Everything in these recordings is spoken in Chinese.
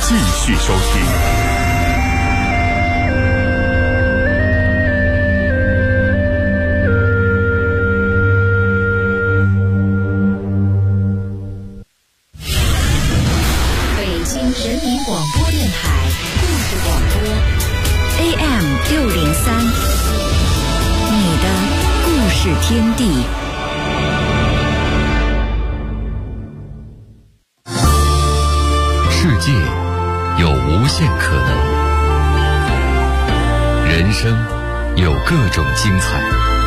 继续收听。 北京人民广播电台故事广播 AM603，你的故事天地。 世界有无限可能，人生有各种精彩，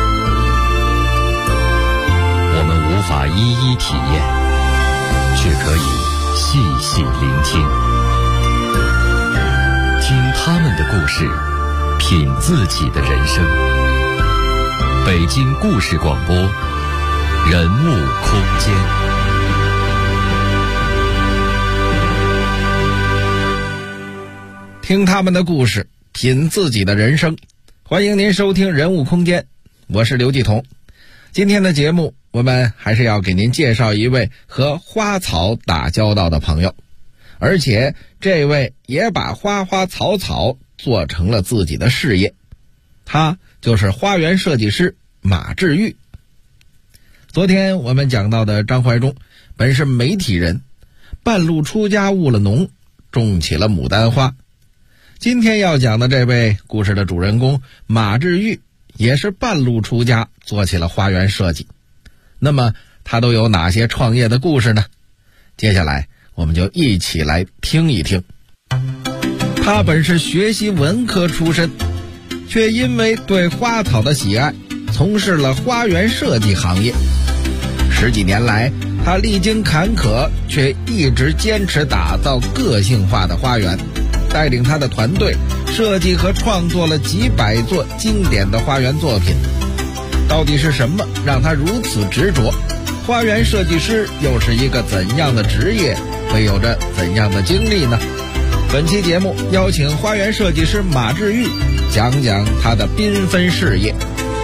我们无法一一体验，却可以细细聆听，听他们的故事，品自己的人生。北京故事广播，人物空间。 听他们的故事，品自己的人生。欢迎您收听人物空间，我是刘继彤。今天的节目，我们还是要给您介绍一位和花草打交道的朋友，而且这位也把花花草草做成了自己的事业。他就是花园设计师马志玉。昨天我们讲到的张怀忠本是媒体人，半路出家务了农，种起了牡丹花。今天要讲的这位故事的主人公马志玉，也是半路出家，做起了花园设计。那么他都有哪些创业的故事呢？接下来我们就一起来听一听。他本是学习文科出身，却因为对花草的喜爱，从事了花园设计行业。10几年来，他历经坎坷，却一直坚持打造个性化的花园，带领他的团队设计和创作了几百座经典的花园作品。到底是什么让他如此执着？花园设计师又是一个怎样的职业？会有着怎样的经历呢？本期节目邀请花园设计师马志玉讲讲他的缤纷事业。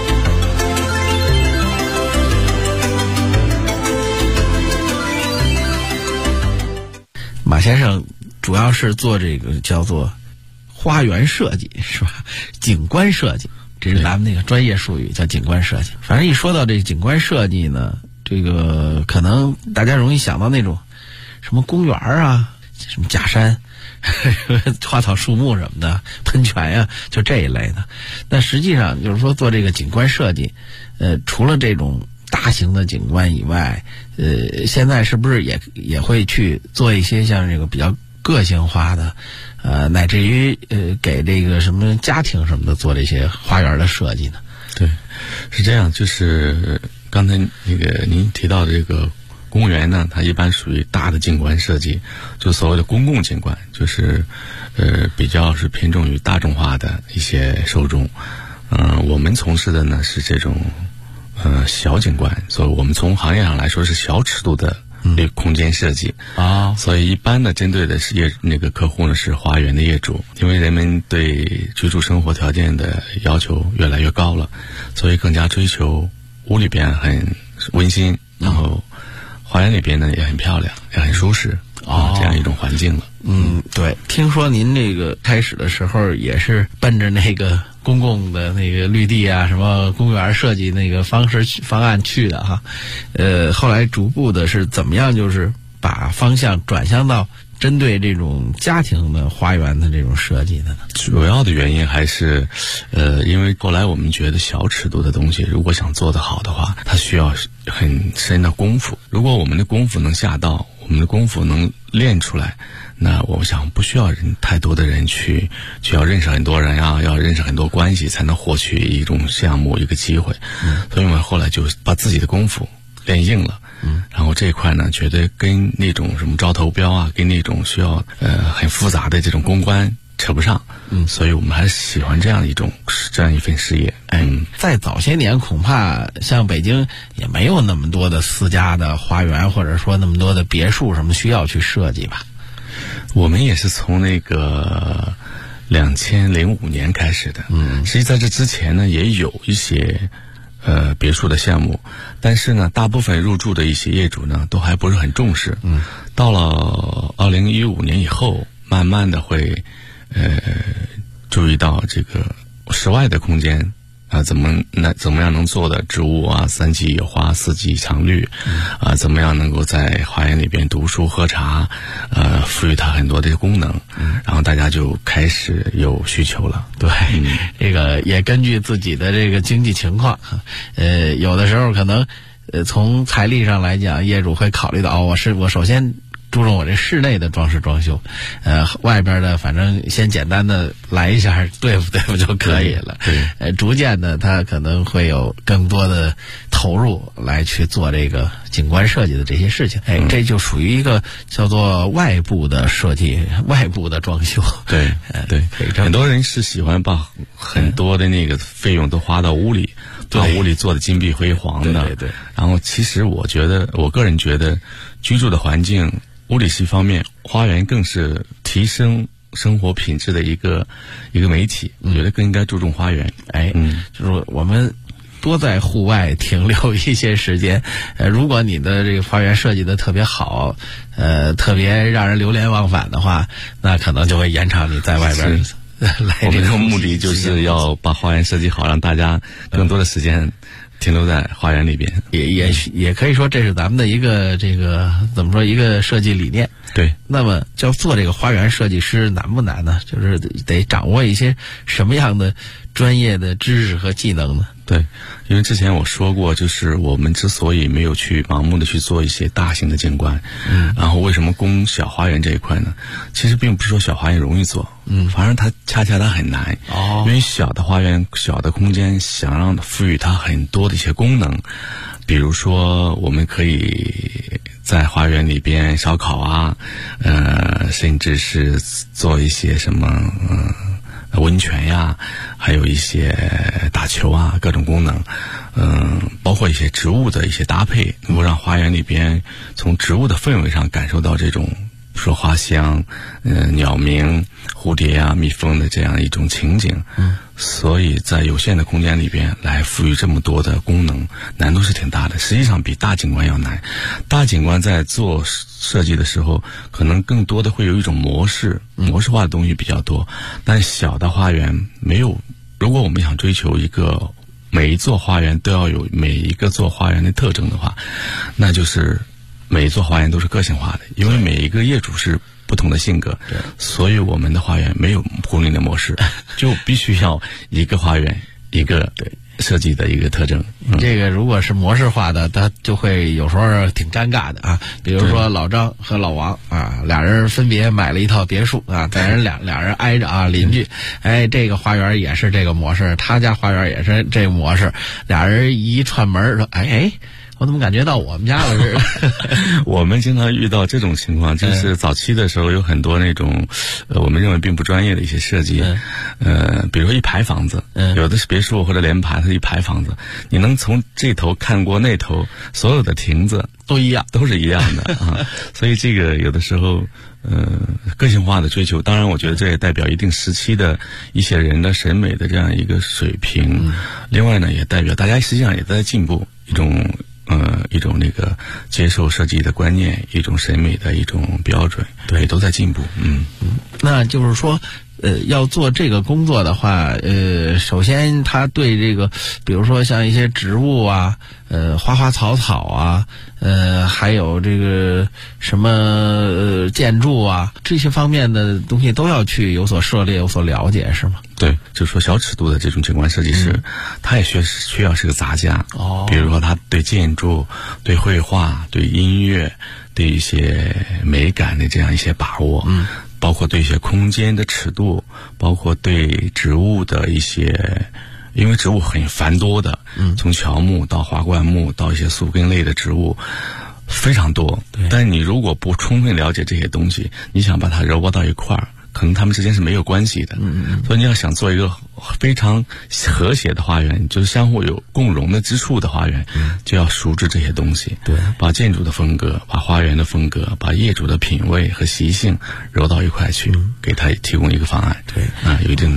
马先生主要是做这个叫做花园设计，是吧？景观设计，这是咱们那个专业术语，叫景观设计。反正一说到这景观设计呢，这个可能大家容易想到那种什么公园啊，什么假山花草树木什么的，喷泉呀，就这一类的。但实际上就是说做这个景观设计，除了这种大型的景观以外，现在是不是也会去做一些像这个比较个性化的，乃至于给这个什么家庭什么的做这些花园的设计呢？ 对，是这样，就是刚才那个您提到的这个公园呢，它一般属于大的景观设计，就所谓的公共景观，就是比较是偏重于大众化的一些受众。我们从事的呢是这种小景观，所以我们从行业上来说是小尺度的空间设计啊，所以一般的针对的是那个客户呢是花园的业主，因为人们对居住生活条件的要求越来越高了，所以更加追求屋里边很温馨，然后花园里边呢也很漂亮，也很舒适这样一种环境了。 对，听说您这个开始的时候也是奔着那个公共的那个绿地啊，什么公园设计那个方案去的哈，后来逐步的是怎么样，就是把方向转向到针对这种家庭的花园的这种设计的呢？ 主要的原因还是，因为后来我们觉得小尺度的东西，如果想做得好的话，它需要很深的功夫。如果我们的功夫能下到，我们的功夫能练出来，那我想不需要太多的人去要认识很多人啊，要认识很多关系才能获取一种项目一个机会。所以我们后来就把自己的功夫练硬了。然后这一块呢，觉得跟那种什么招投标啊，跟那种需要很复杂的这种公关扯不上。所以我们还是喜欢这样一份事业。 在早些年恐怕像北京也没有那么多的私家的花园，或者说那么多的别墅什么需要去设计吧。 我们也是从那个2005年开始的。实际在这之前呢，也有一些别墅的项目，但是呢，大部分入驻的一些业主呢，都还不是很重视。到了2015年以后， 慢慢的会注意到这个室外的空间怎么样能做的植物啊，3季有花，4季常绿，怎么样能够在花园里边读书喝茶，赋予它很多的功能，然后大家就开始有需求了。 对，这个也根据自己的这个经济情况，有的时候可能从财力上来讲，业主会考虑到我首先注重我这室内的装饰装修，外边的反正先简单的来一下对付就可以了。逐渐的他可能会有更多的投入来去做这个景观设计的这些事情。这就属于一个叫做外部的设计、外部的装修。 对，很多人是喜欢把很多的那个费用都花到屋里，把屋里做的金碧辉煌的。对。然后其实我个人觉得，居住的环境。屋里是一方面，花园更是提升生活品质的一个媒体。我觉得更应该注重花园。就是我们多在户外停留一些时间。如果你的这个花园设计的特别好，特别让人流连忘返的话，那可能就会延长你在外边来。我们的目的就是要把花园设计好，让大家更多的时间停留在花园里边。 也可以说这是咱们的一个这个怎么说一个设计理念。 对。 那么要做这个花园设计师难不难呢？就是得掌握一些什么样的专业的知识和技能呢？ 对，因为之前我说过，就是我们之所以没有去盲目的去做一些大型的景观，然后为什么攻小花园这一块呢？其实并不是说小花园容易做，反而它恰恰很难。因为小的花园、小的空间，想让赋予它很多的一些功能，比如说我们可以在花园里边烧烤啊，甚至是做一些什么温泉呀，还有一些打球啊，各种功能，包括一些植物的一些搭配，能够让花园里边从植物的氛围上感受到这种说花香、鸟鸣、蝴蝶啊、蜜蜂的这样一种情景。所以在有限的空间里边来赋予这么多的功能，难度是挺大的，实际上比大景观要难。大景观在做设计的时候，可能更多的会有一种模式化的东西比较多，但小的花园没有。如果我们想追求一个每一座花园都要有每一个座花园的特征的话，那就是每一座花园都是个性化的，因为每一个业主是不同的性格，所以我们的花园没有固定的模式，就必须要一个花园一个设计的一个特征。 这个如果是模式化的，它就会有时候挺尴尬的啊。比如说老张和老王啊，俩人分别买了一套别墅啊，但是俩人挨着啊，邻居。这个花园也是这个模式，他家花园也是这个模式，俩人一串门说，我怎么感觉到我们家了似的？ 我们经常遇到这种情况，就是早期的时候有很多那种我们认为并不专业的一些设计，比如说一排房子，有的是别墅或者联排，它是一排房子，你能从这头看过那头，所有的亭子都一样， 都是一样的啊。所以这个有的时候个性化的追求，当然我觉得这也代表一定时期的一些人的审美的这样一个水平，另外呢也代表大家实际上也在进步，一种那个接受设计的观念，一种审美的一种标准，对，都在进步。 那就是说要做这个工作的话，首先他对这个比如说像一些植物啊，花花草草啊，还有这个什么建筑啊，这些方面的东西都要去有所涉猎，有所了解，是吗？ 对，就是说小尺度的这种景观设计师，他也需要是个杂家。比如说他对建筑、对绘画、对音乐、对一些美感的这样一些把握，包括对一些空间的尺度，包括对植物的一些，因为植物很繁多的，从乔木到华冠木到一些宿根类的植物非常多，但你如果不充分了解这些东西，你想把它揉拨到一块儿，可能它们之间是没有关系的。所以你要想做一个非常和谐的花园，就是相互有共融的之处的花园，就要熟知这些东西。对，把建筑的风格、把花园的风格、把业主的品味和习性揉到一块去，给他提供一个方案。对，有一定的难度。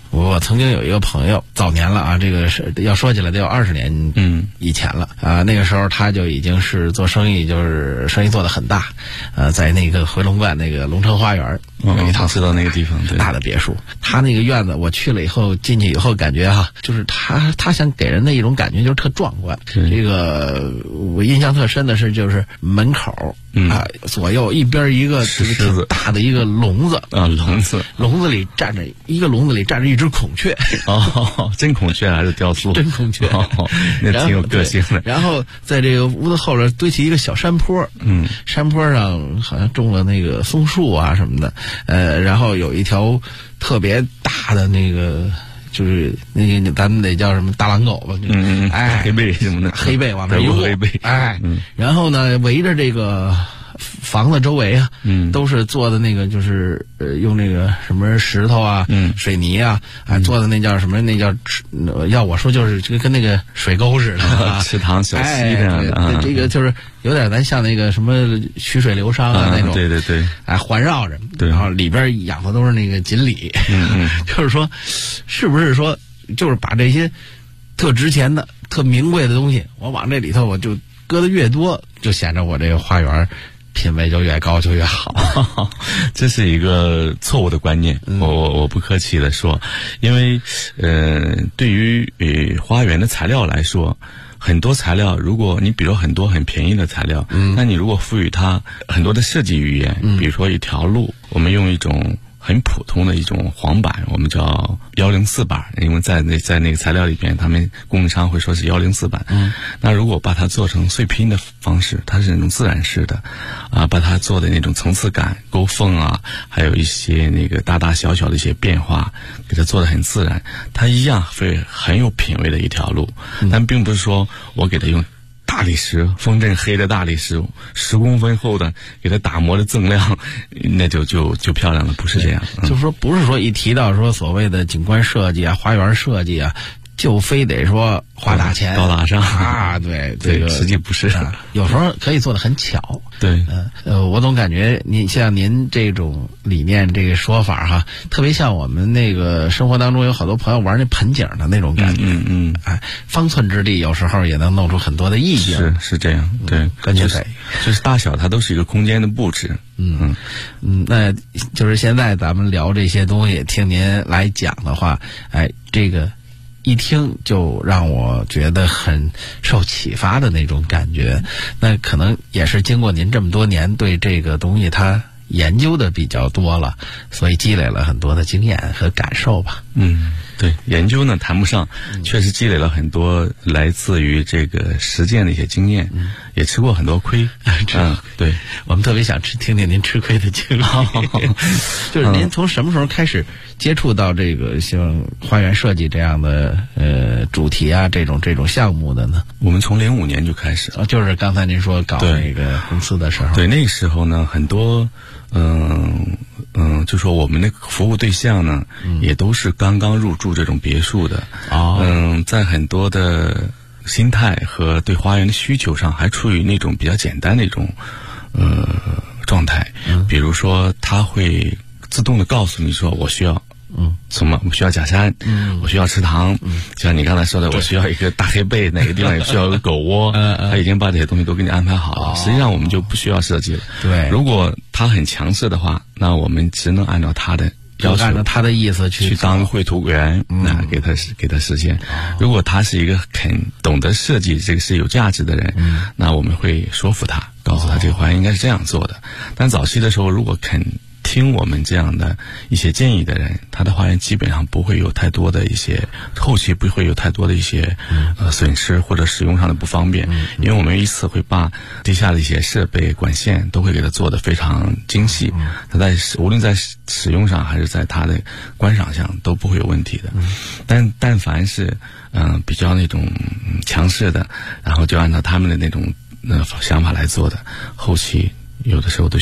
我曾经有一个朋友，早年了啊，这个是要说起来得有20年以前了啊。那个时候他就已经是做生意，就是生意做得很大，在那个回龙观那个龙城花园有一套知道那个地方很大的别墅。他那个院子我去了以后，进去以后感觉就是他想给人的一种感觉就是特壮观。这个我印象特深的是，就是门口左右一边一个这个挺大的一个笼子啊， 笼子里站着一只孔雀。 哦，真孔雀还是雕塑？真孔雀。 那挺有个性的。 然后在这个屋子后边堆起一个小山坡，山坡上好像种了那个松树啊什么的，然后有一条特别大的那个。就是那个咱们得叫什么大狼狗吧， 黑背什么的， 黑背往那一卧，然后呢，围着这个房子周围啊，都是做的那个，就是用那个什么石头啊，水泥啊，做的那叫什么？那叫要我说就是这个跟那个水沟似的， 池塘小溪这样的。 这个就是有点咱像那个什么曲水流觞啊那种， 对， 环绕着，然后里边养的都是那个锦鲤，就是说，是不是说就是把这些特值钱的、特名贵的东西，我往这里头我就搁的越多，就显着我这个花园品位就越高就越好。 这是一个错误的观念，我不客气的说，因为对于花园的材料来说，很多材料，如果你比如很多很便宜的材料，那你如果赋予它很多的设计语言，比如说一条路，我们用一种很普通的一种黄板，我们叫104板，因为在那个材料里边，他们供应商会说是104板。那如果把它做成碎拼的方式，它是那种自然式的，把它做的那种层次感、勾缝啊，还有一些那个大大小小的一些变化，给它做得很自然，它一样会很有品位的一条路。但并不是说我给它用大理石，风筝黑的大理石，10公分厚的，给它打磨的锃亮，那就漂亮了，不是这样。 就是说，不是说一提到说所谓的景观设计啊、花园设计啊，就非得说花大钱、 高大上啊。对，这个实际不是， 有时候可以做得很巧。 对， 我总感觉您这种理念、这个说法特别像我们那个生活当中有好多朋友玩那盆景的那种感觉。方寸之地有时候也能弄出很多的意境。 是这样，对， 关键就是大小，它都是一个空间的布置。 那就是现在咱们聊这些东西，听您来讲的话，这个一听就让我觉得很受启发的那种感觉。那可能也是经过您这么多年对这个东西它研究的比较多了，所以积累了很多的经验和感受吧。 对，研究呢谈不上，确实积累了很多来自于这个实践的一些经验，也吃过很多亏。对， 我们特别想听听您吃亏的经历。就是您从什么时候开始接触到这个像花园设计这样的主题啊，这种项目的呢？ 我们从05年就开始， 就是刚才您说搞那个公司的时候。 对，那个时候呢，很多就说我们的服务对象呢，也都是刚刚入住这种别墅的。在很多的心态和对花园的需求上，还处于那种比较简单的一种状态。比如说，他会自动的告诉你说，我需要什么？我需要假山，我需要池塘，就像你刚才说的，我需要一个大黑背，哪个地方也需要一个狗窝，他已经把这些东西都给你安排好了。实际上我们就不需要设计了。 对， 如果他很强势的话，那我们只能按照他的要求， 按照他的意思去当绘图员，那给他实现。如果他是一个很懂得设计这个是有价值的人，那我们会说服他，告诉他这个花园应该是这样做的。但早期的时候，如果肯听我们这样的一些建议的人，他的花园基本上不会有太多的一些后期不会有太多的一些损失或者使用上的不方便，因为我们一次会把地下的一些设备管线都会给它做得非常精细，它无论在使用上还是在它的观赏上都不会有问题的。但凡是比较那种强势的，然后就按照他们的那种想法来做的，后期有的时候都需要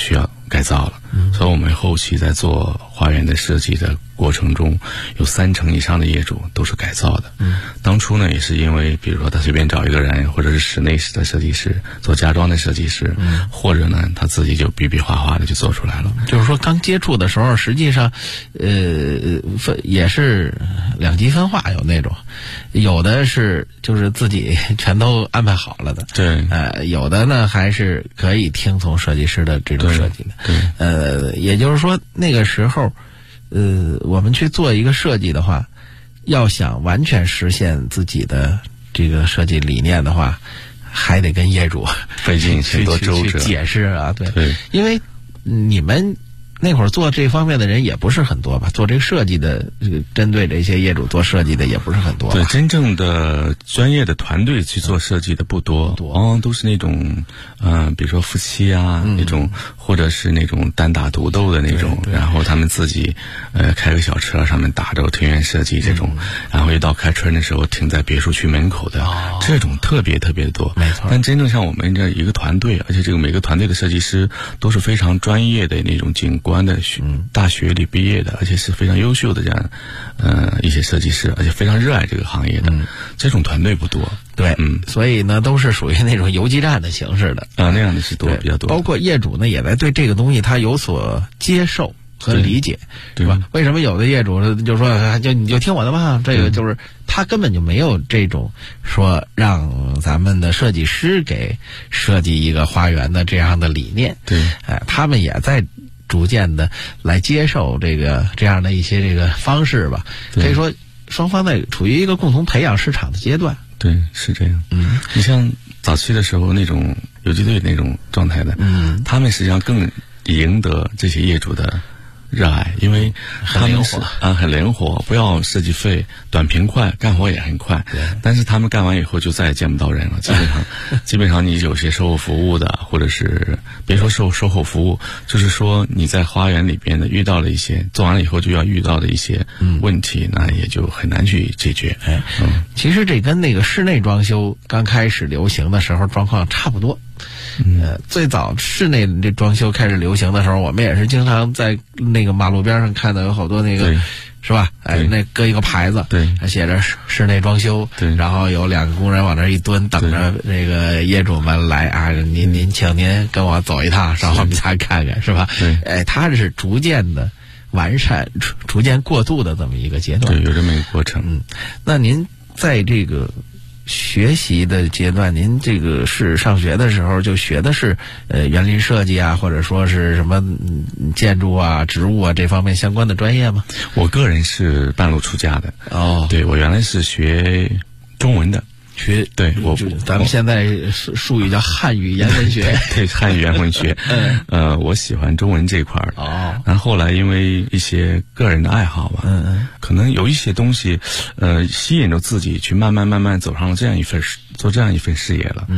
改造了。所以我们后期在做花园的设计的过程中，有30%以上的业主都是改造的。当初呢也是因为比如说他随便找一个人，或者是室内的设计师，做家装的设计师，或者呢他自己就比比划划的就做出来了。 就是说刚接触的时候，实际上也是两极分化，有那种有的是就是自己全都安排好了的， 对， 有的呢还是可以听从设计师的这种设计的。 对， 也就是说那个时候我们去做一个设计的话，要想完全实现自己的这个设计理念的话，还得跟业主费尽很多周折去解释啊。 对， 因为你们那会儿做这方面的人也不是很多吧？做这个设计的，针对这些业主做设计的也不是很多吧。 对，真正的专业的团队去做设计的不多，往往都是那种比如说夫妻啊，那种或者是那种单打独斗的那种，然后他们自己开个小车上面打着庭院设计这种，然后一到开春的时候停在别墅区门口的，这种特别特别多。 没错。 但真正像我们这一个团队，而且这个每个团队的设计师都是非常专业的那种景观的大学里毕业的，而且是非常优秀的这样一些设计师，而且非常热爱这个行业的，这种团队不多。 对，所以呢都是属于那种游击战的形式的那样的是多，比较多。 包括业主呢也在对这个东西他有所接受和理解，是吧？为什么有的业主就说你就听我的吧，这个就是他根本就没有这种说让咱们的设计师给设计一个花园的这样的理念。 对， 他们也在逐渐的来接受这样的一些这个方式吧。可以说双方在处于一个共同培养市场的阶段。 对，是这样。你像早期的时候那种游击队那种状态的，他们实际上更赢得这些业主的热爱，因为他们是很灵活，不要设计费，短平快，干活也很快。但是他们干完以后就再也见不到人了，基本上你有些售后服务的，或者是别说售后服务，就是说你在花园里边的遇到了一些做完了以后就要遇到的一些问题，那也就很难去解决。 其实这跟那个室内装修刚开始流行的时候状况差不多。最早室内这装修开始流行的时候，我们也是经常在那个马路边上看到有好多那个，是吧？那搁一个牌子， 对， 写着室内装修， 对， 然后有2个工人往那一蹲，等着那个业主们来啊，您请您跟我走一趟，上我们家看看，是吧？ 对， 它是逐渐的完善、逐渐过渡的这么一个阶段， 对，有这么一个过程。 那您在这个学习的阶段，您这个是上学的时候就学的是园林设计啊，或者说是什么建筑啊、植物啊这方面相关的专业吗？ 我个人是半路出家的。对，我原来是学中文的。对， 咱们现在术语叫汉语言文学。 对，汉语言文学。我喜欢中文这块儿。然后后来因为一些个人的爱好吧，可能有一些东西，吸引着自己去慢慢走上了做这样一份事业了。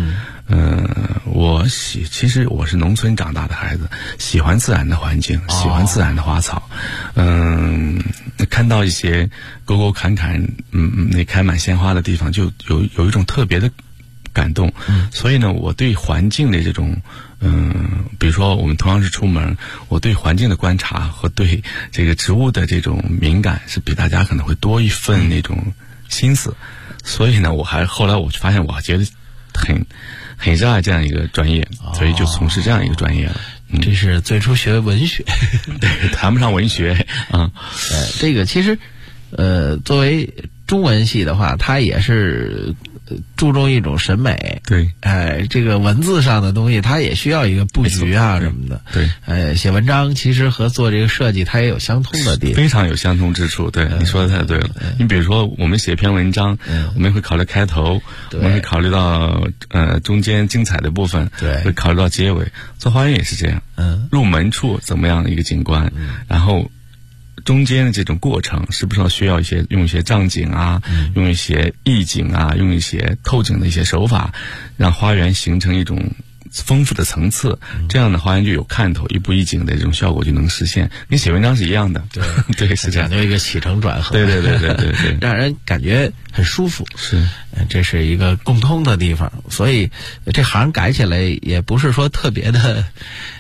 其实我是农村长大的孩子，喜欢自然的环境，喜欢自然的花草。看到一些沟沟坎坎，那开满鲜花的地方，就有一种特别的感动。所以呢，我对环境的这种，比如说我们同样是出门，我对环境的观察和对这个植物的这种敏感，是比大家可能会多一份那种心思。所以呢，后来我发现，我觉得很热爱这样一个专业，所以就从事这样一个专业了。 这是最初学文学， 对，谈不上文学。 这个其实，作为中文系的话，它也是注重一种审美。 对， 这个文字上的东西，它也需要一个布局啊什么的。 对， 写文章其实和做这个设计，它也有相通的地方， 非常有相通之处。对，你说的太对了。你比如说，我们写篇文章，我们会考虑开头，我们会考虑到中间精彩的部分， 对， 会考虑到结尾。做花园也是这样。入门处怎么样的一个景观，然后中间的这种过程是不是需要用一些障景啊，用一些意境啊，用一些透景的一些手法，让花园形成一种丰富的层次，这样的花园就有看头，一步一景的这种效果就能实现，跟写文章是一样的。对，是这样， 讲究一个起承转合。 对， 让人感觉很舒服。 是， 这是一个共通的地方，所以这行改起来也不是说特别的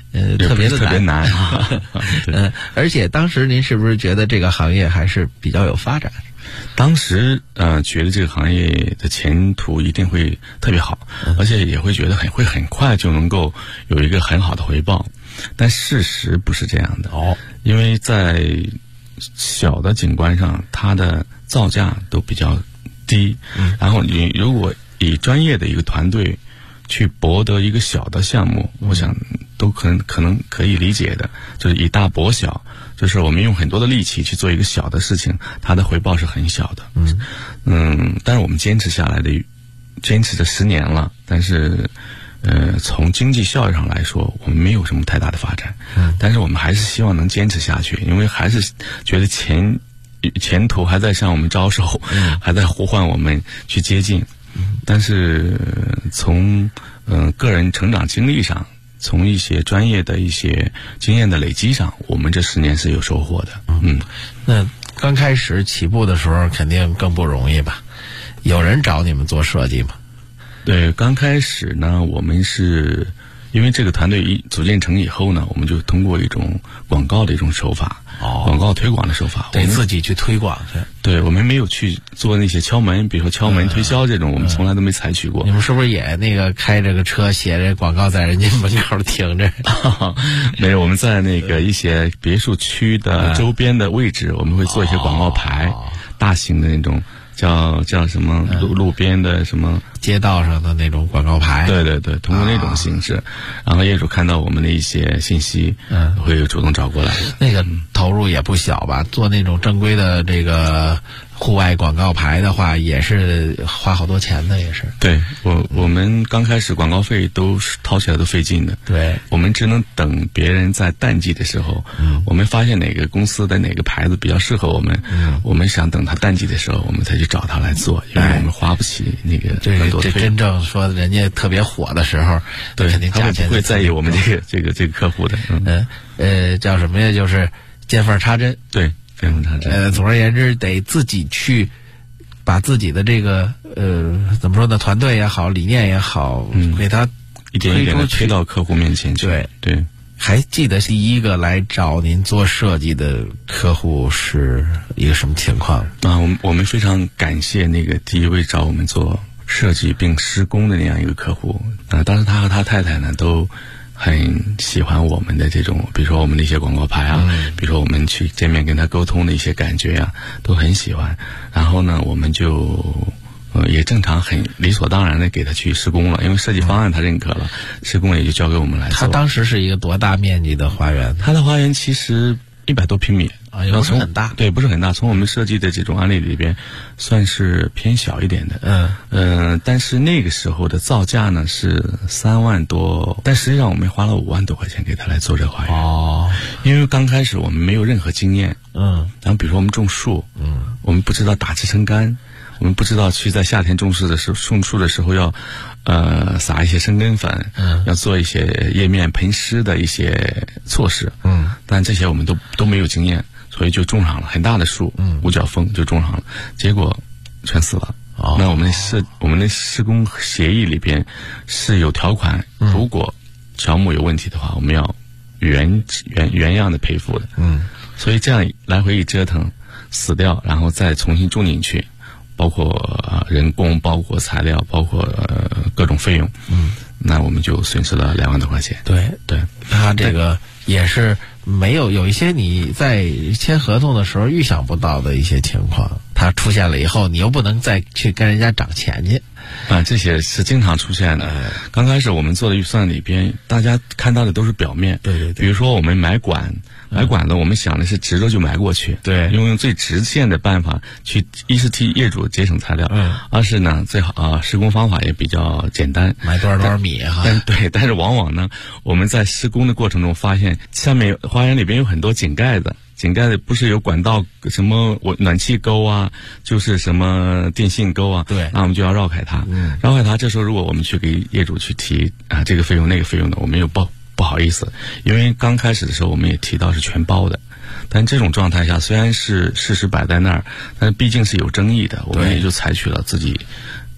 特别难而且当时您是不是觉得这个行业还是比较有发展？ 当时觉得这个行业的前途一定会特别好，而且也会觉得会很快就能够有一个很好的回报，但事实不是这样的因为在小的景观上，它的造价都比较低，然后你如果以专业的一个团队去博得一个小的项目，我想都可能可以理解的，就是以大博小，就是我们用很多的力气去做一个小的事情，它的回报是很小的。但是我们坚持下来的，坚持了10年了，但是从经济效益上来说，我们没有什么太大的发展，但是我们还是希望能坚持下去，因为还是觉得前途还在向我们招手，还在呼唤我们去接近。但是从个人成长经历上，从一些专业的一些经验的累积上，我们这10年是有收获的。 那刚开始起步的时候肯定更不容易吧？有人找你们做设计吗？ 对，刚开始呢，我们是因为这个团队一组建成以后呢，我们就通过一种广告的一种手法，广告推广的手法， 得自己去推广去。 对，我们没有去做那些敲门，比如说敲门推销这种，我们从来都没采取过。 你们是不是也那个开着个车写着广告在人家门口停着？ 没有，我们在那个一些别墅区的周边的位置，我们会做一些广告牌，大型的那种。叫什么路边的什么街道上的那种广告牌， 对对对，通过那种形式，然后业主看到我们的一些信息，会主动找过来。 那个投入也不小吧？做那种正规的这个户外广告牌的话，也是花好多钱的，也是。 对，我们刚开始广告费都掏起来都费劲的。 对， 我们只能等别人在淡季的时候，我们发现哪个公司的哪个牌子比较适合我们，我们想等他淡季的时候，我们才去找他来做，因为我们花不起那个很多费用。这真正说人家特别火的时候， 对， 肯定价钱不会在意我们这个客户的。 叫什么呀？就是见缝插针。 对。 总而言之，得自己去把自己的这个怎么说呢，团队也好，理念也好，给他一点一点的推到客户面前去。对。 还记得第一个来找您做设计的客户是一个什么情况我们非常感谢那个第一位找我们做设计并施工的那样一个客户。当时他和他太太呢都很喜欢我们的这种，比如说我们的一些广告牌啊，比如说我们去见面跟他沟通的一些感觉啊，都很喜欢。然后呢，我们就也正常很理所当然的给他去施工了，因为设计方案他认可了，施工也就交给我们来做。 他当时是一个多大面积的花园？ 他的花园其实100多平米也不是很大。 对，不是很大，从我们设计的这种案例里边算是偏小一点的。但是那个时候的造价呢是3万多，但实际上我们花了5万多块钱给他来做这个花园。因为刚开始我们没有任何经验。然后比如说我们种树，我们不知道打制成干，我们不知道去在夏天种树的时候要撒一些生根粉，要做一些叶面喷湿的一些措施。但这些我们都没有经验，所以就种上了很大的树，五角枫就种上了，结果全死了。那我们的施工协议里边是有条款，如果乔木有问题的话，我们要原样的赔付的。所以这样来回一折腾，死掉，然后再重新种进去，包括人工，包括材料，包括各种费用。那我们就损失了2万多块钱。 对，他这个也是有一些你在签合同的时候预想不到的一些情况，它出现了以后，你又不能再去跟人家涨钱去。 这些是经常出现的。刚开始我们做的预算里边，大家看到的都是表面。对。比如说我们买管子，我们想的是直着就埋过去。对。用最直线的办法去，一是替业主节省材料，二是呢最好施工方法也比较简单， 埋多少米哈。 但是往往呢，我们在施工的过程中发现，下面花园里边有很多井盖子。井盖的不是有管道什么暖气沟啊，就是什么电信沟啊，对，那我们就要绕开它。绕开它，这时候如果我们去给业主去提这个费用那个费用的，我们又不好意思，因为刚开始的时候我们也提到是全包的，但这种状态下虽然是事实摆在那儿，但是毕竟是有争议的，我们也就采取了自己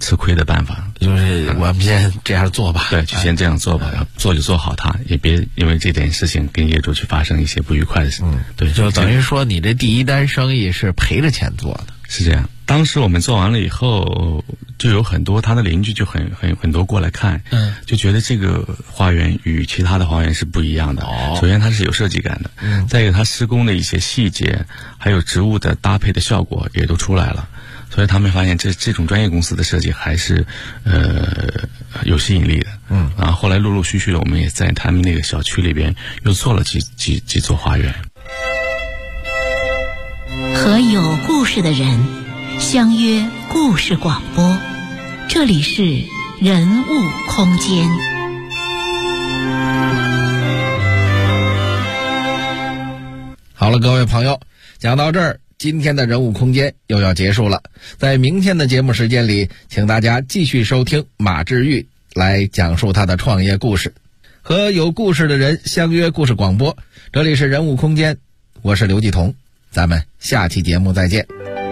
吃亏的办法。 就是我们先这样做吧， 对，就先这样做吧，做就做好它，也别因为这点事情跟业主去发生一些不愉快的事。对， 就等于说你这第一单生意是赔着钱做的。 是这样。当时我们做完了以后，就有很多他的邻居就很多过来看，就觉得这个花园与其他的花园是不一样的。首先它是有设计感的，再一个它施工的一些细节，还有植物的搭配的效果也都出来了。所以他们发现这种专业公司的设计还是有吸引力的。然后后来陆陆续续的，我们也在他们那个小区里边又做了几座花园。 和有故事的人相约故事广播，这里是人物空间。 好了，各位朋友，讲到这儿，今天的人物空间又要结束了。在明天的节目时间里，请大家继续收听马志玉来讲述他的创业故事。和有故事的人相约故事广播，这里是人物空间，我是刘继彤，咱们下期节目再见。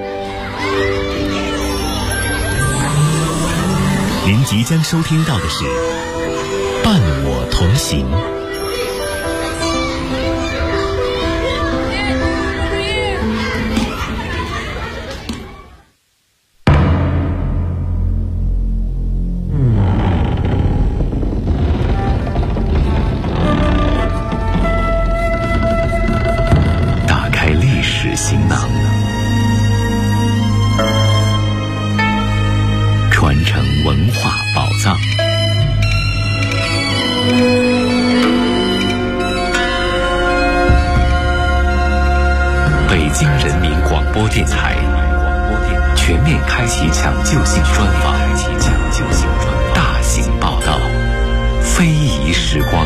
您即将收听到的是伴我同行。打开历史行囊，传承文化宝藏。北京人民广播电台全面开启抢救性专访，大型报道，非遗时光。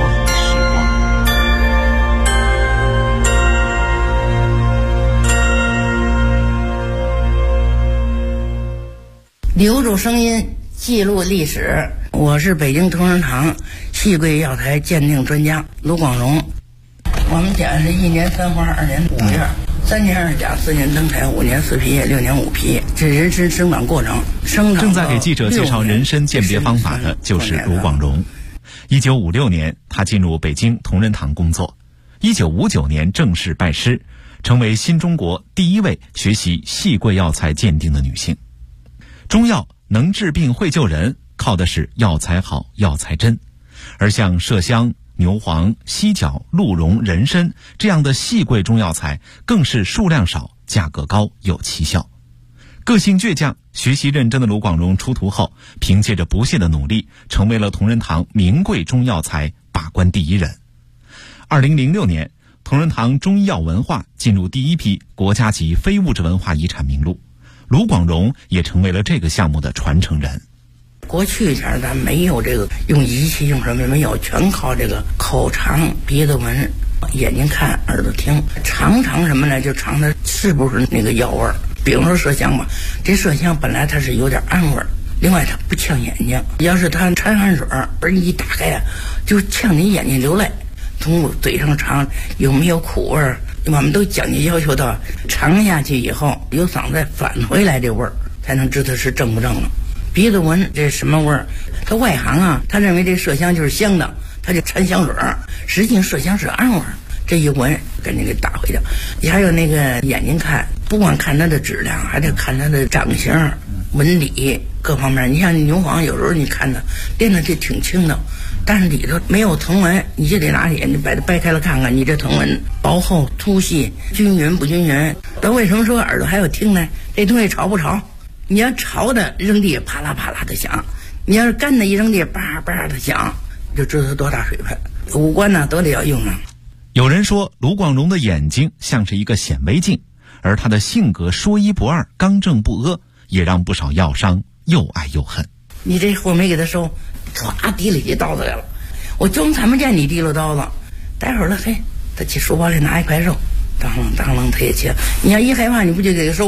留住声音，记录历史。我是北京同仁堂细桂药材鉴定专家卢广荣。我们讲是1年3花，2年5叶，3年2甲，4年灯彩，5年4皮叶，6年5皮。这人参生长过程， 正在给记者介绍人参鉴别方法的就是卢广荣。1956年，他进入北京同仁堂工作。1959年正式拜师，成为新中国第一位学习细桂药材鉴定的女性。中药能治病会救人，靠的是药材好，药材真。而像麝香、牛黄、犀角、鹿茸、人参这样的细桂中药材，更是数量少，价格高，有奇效。个性倔强、学习认真的卢广荣出徒后，凭借着不懈的努力，成为了同仁堂名贵中药材把关第一人。2006年，同仁堂中医药文化进入第一批国家级非物质文化遗产名录，卢广荣也成为了这个项目的传承人。 过去前咱没有这个用仪器用什么没有，全靠这个口尝、鼻子闻、眼睛看、耳朵听，尝什么呢？就尝它是不是那个药味儿。比如说麝香吧，这麝香本来它是有点氨味儿，另外它不呛眼睛。要是它掺汗水儿一打开呀，就呛你眼睛流泪。从嘴上尝有没有苦味儿，我们都讲究要求到尝下去以后有嗓子返回来这味儿，才能知道是正不正了。鼻子闻这什么味儿？他外行啊，他认为这麝香就是香的，他就掺香水儿，实际上麝香是氨味儿。这一闻赶紧给打回去。你还有那个眼睛看，不光看它的质量，还得看它的长相、纹理各方面。你像牛黄，有时候你看它练的这挺轻的，但是里头没有藤纹，你就得拿起你把它掰开了看看，你这藤纹薄厚、粗细、均匀不均匀。但为什么说耳朵还要听呢？这东西潮不潮？你要潮的扔地啪啦啪啦的响，你要是干的一扔地叭叭的响，就知道它多大水分。五官呢都得要用啊。 有人说卢广荣的眼睛像是一个显微镜，而他的性格说一不二，刚正不阿，也让不少药商又爱又恨。 你这货没给他收，唰提了起刀子来了，我总看不见你提了刀子。待会儿了，嘿，他去书包里拿一块肉，当啷当啷他也切。你要一害怕，你不就给他收